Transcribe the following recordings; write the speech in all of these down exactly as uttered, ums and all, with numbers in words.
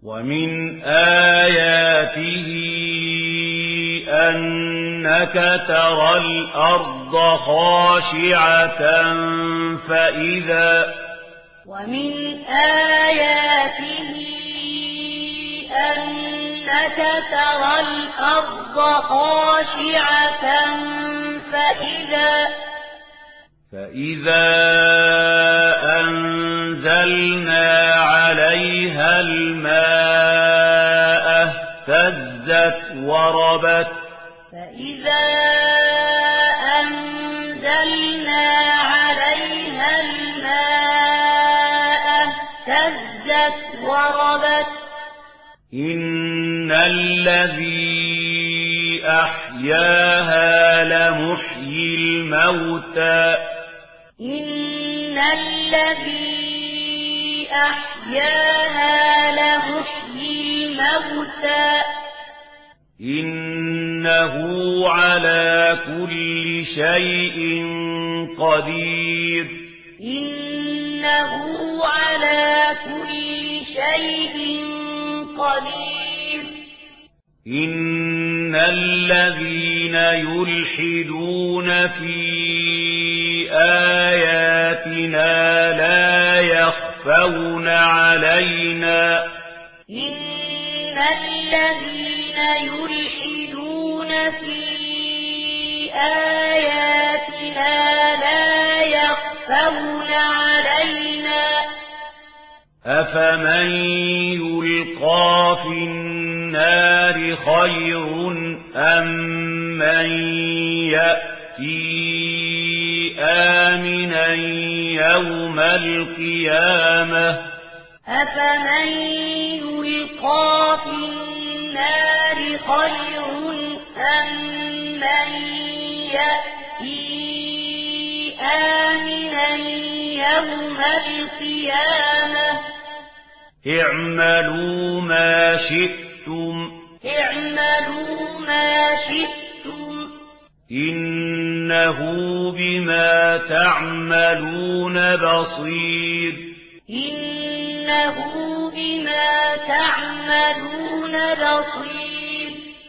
ومن آياته أنك ترى الأرض خاشعة فإذا ومن آياته أنك ترى الأرض خاشعة فإذا فإذا أنزلنا عليها الماء اهتزت وربت فإذا أنزلنا عليها الماء اهتزت وربت إن الذي أحياها لمحيي الموتى إن الذي أحياها لمحيي الموتى إنه على كل شيء قدير إنه على كل شيء قدير إن الذين يلحدون في آياتنا لا يخفون علينا إن الذين يلحدون في آياتنا لا يخفون علينا أفمن يلقى في النار خير أم من يأتي آمنا يوم القيامة أفمن يلقى في النار خير أم من يأتي آمنا يوم القيامة اعملوا ما شئتم اعملوا ما شئتم إنه بما تعملون بصير إنه بما تعملون بصير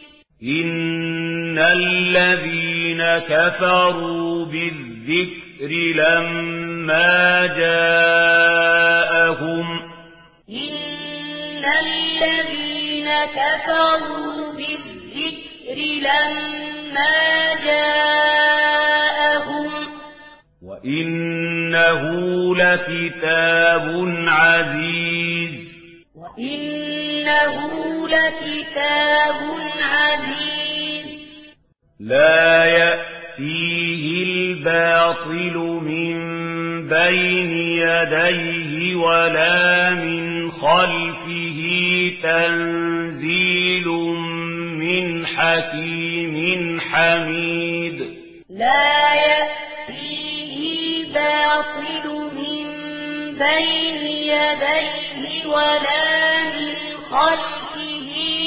إن الذين كفروا بالذكر لما جاءهم إن الذين كفروا بالذكر لما جاءهم وإنه لكتاب عزيز وإنه لكتاب عزيز لا يأتيه الباطل من بين يديه ولا من خلفه تنزيل من حكيم حميد لا يأتيه الباطل من بين يديه ولا من خلفه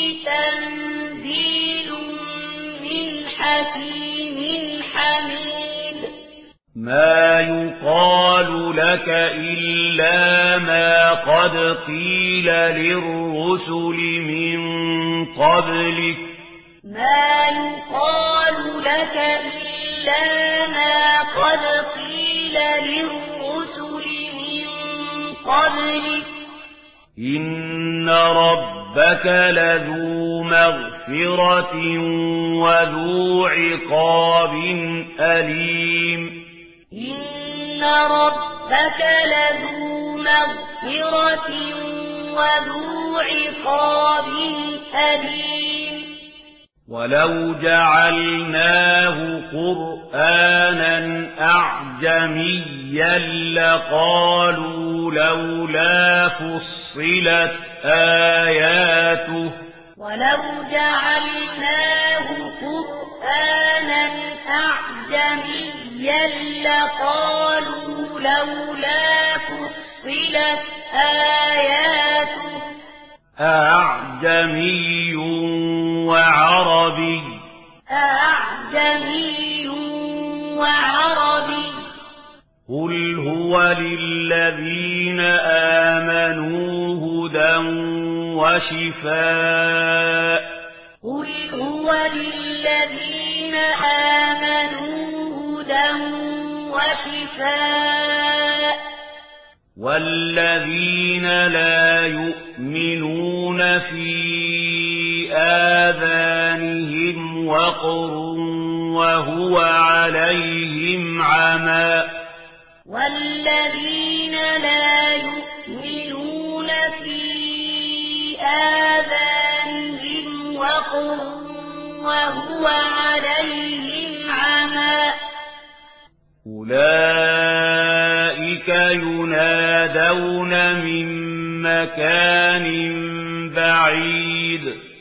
تنزيل من حكيم حميد ما يقال لك إلا ما قد قيل للرسل من قبلك ما يقال لك إلا ما قد قيل للرسل من قبلك إن ربك لذو مغفرة وذو عقاب أليم إن ربك لذو مغفرة وذو عقاب أليم ولو جعلناه قرآنا أعجميا لقالوا لولا فصلت آياته ولو جعلناه قرآنا أعجميا لقالوا لولا فصلت آياته أعجمي وعربي أعجمي وعربي قل هو للذين آمنوا هدى وشفاء قل هو للذين آمنوا هدى وشفاء والذين لا يؤمنون في آذانهم وقر وهو عليهم عمى والذين لا يؤمنون في آذانهم وقر وهو عليهم عمى أولئك ينادون من مكان بعيد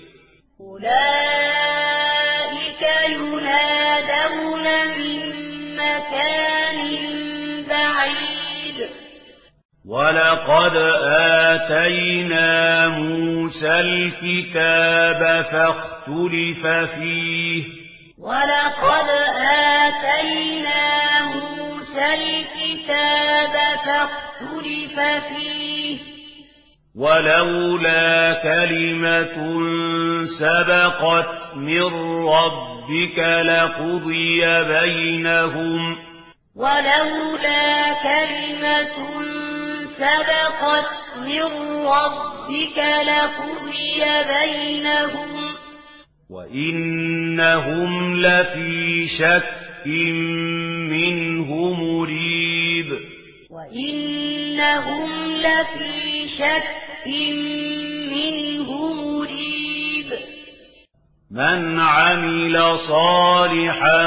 أولئك ينادون من مكان بعيد ولقد آتينا موسى الكتاب فاختلف فيه ولقد آتينا موسى الكتاب فاختلف فيه ولولا كلمة سبقت من ربك لقضي بينهم ولولا كلمة سبقت من ربك لقضي بينهم وإنهم لفي شك منه مريب وإنهم لفي شك منه مريب من عمل صالحا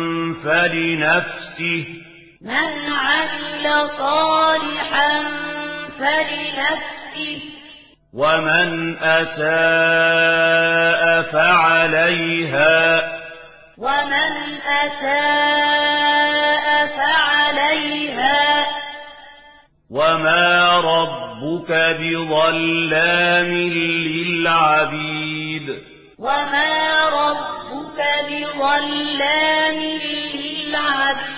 فلنفسه من عمل صالحا فلنفسه ومن أساء فعليها ومن أساء فعليها وما ربك بظلام للعبيد وما ربك بظلام للعبيد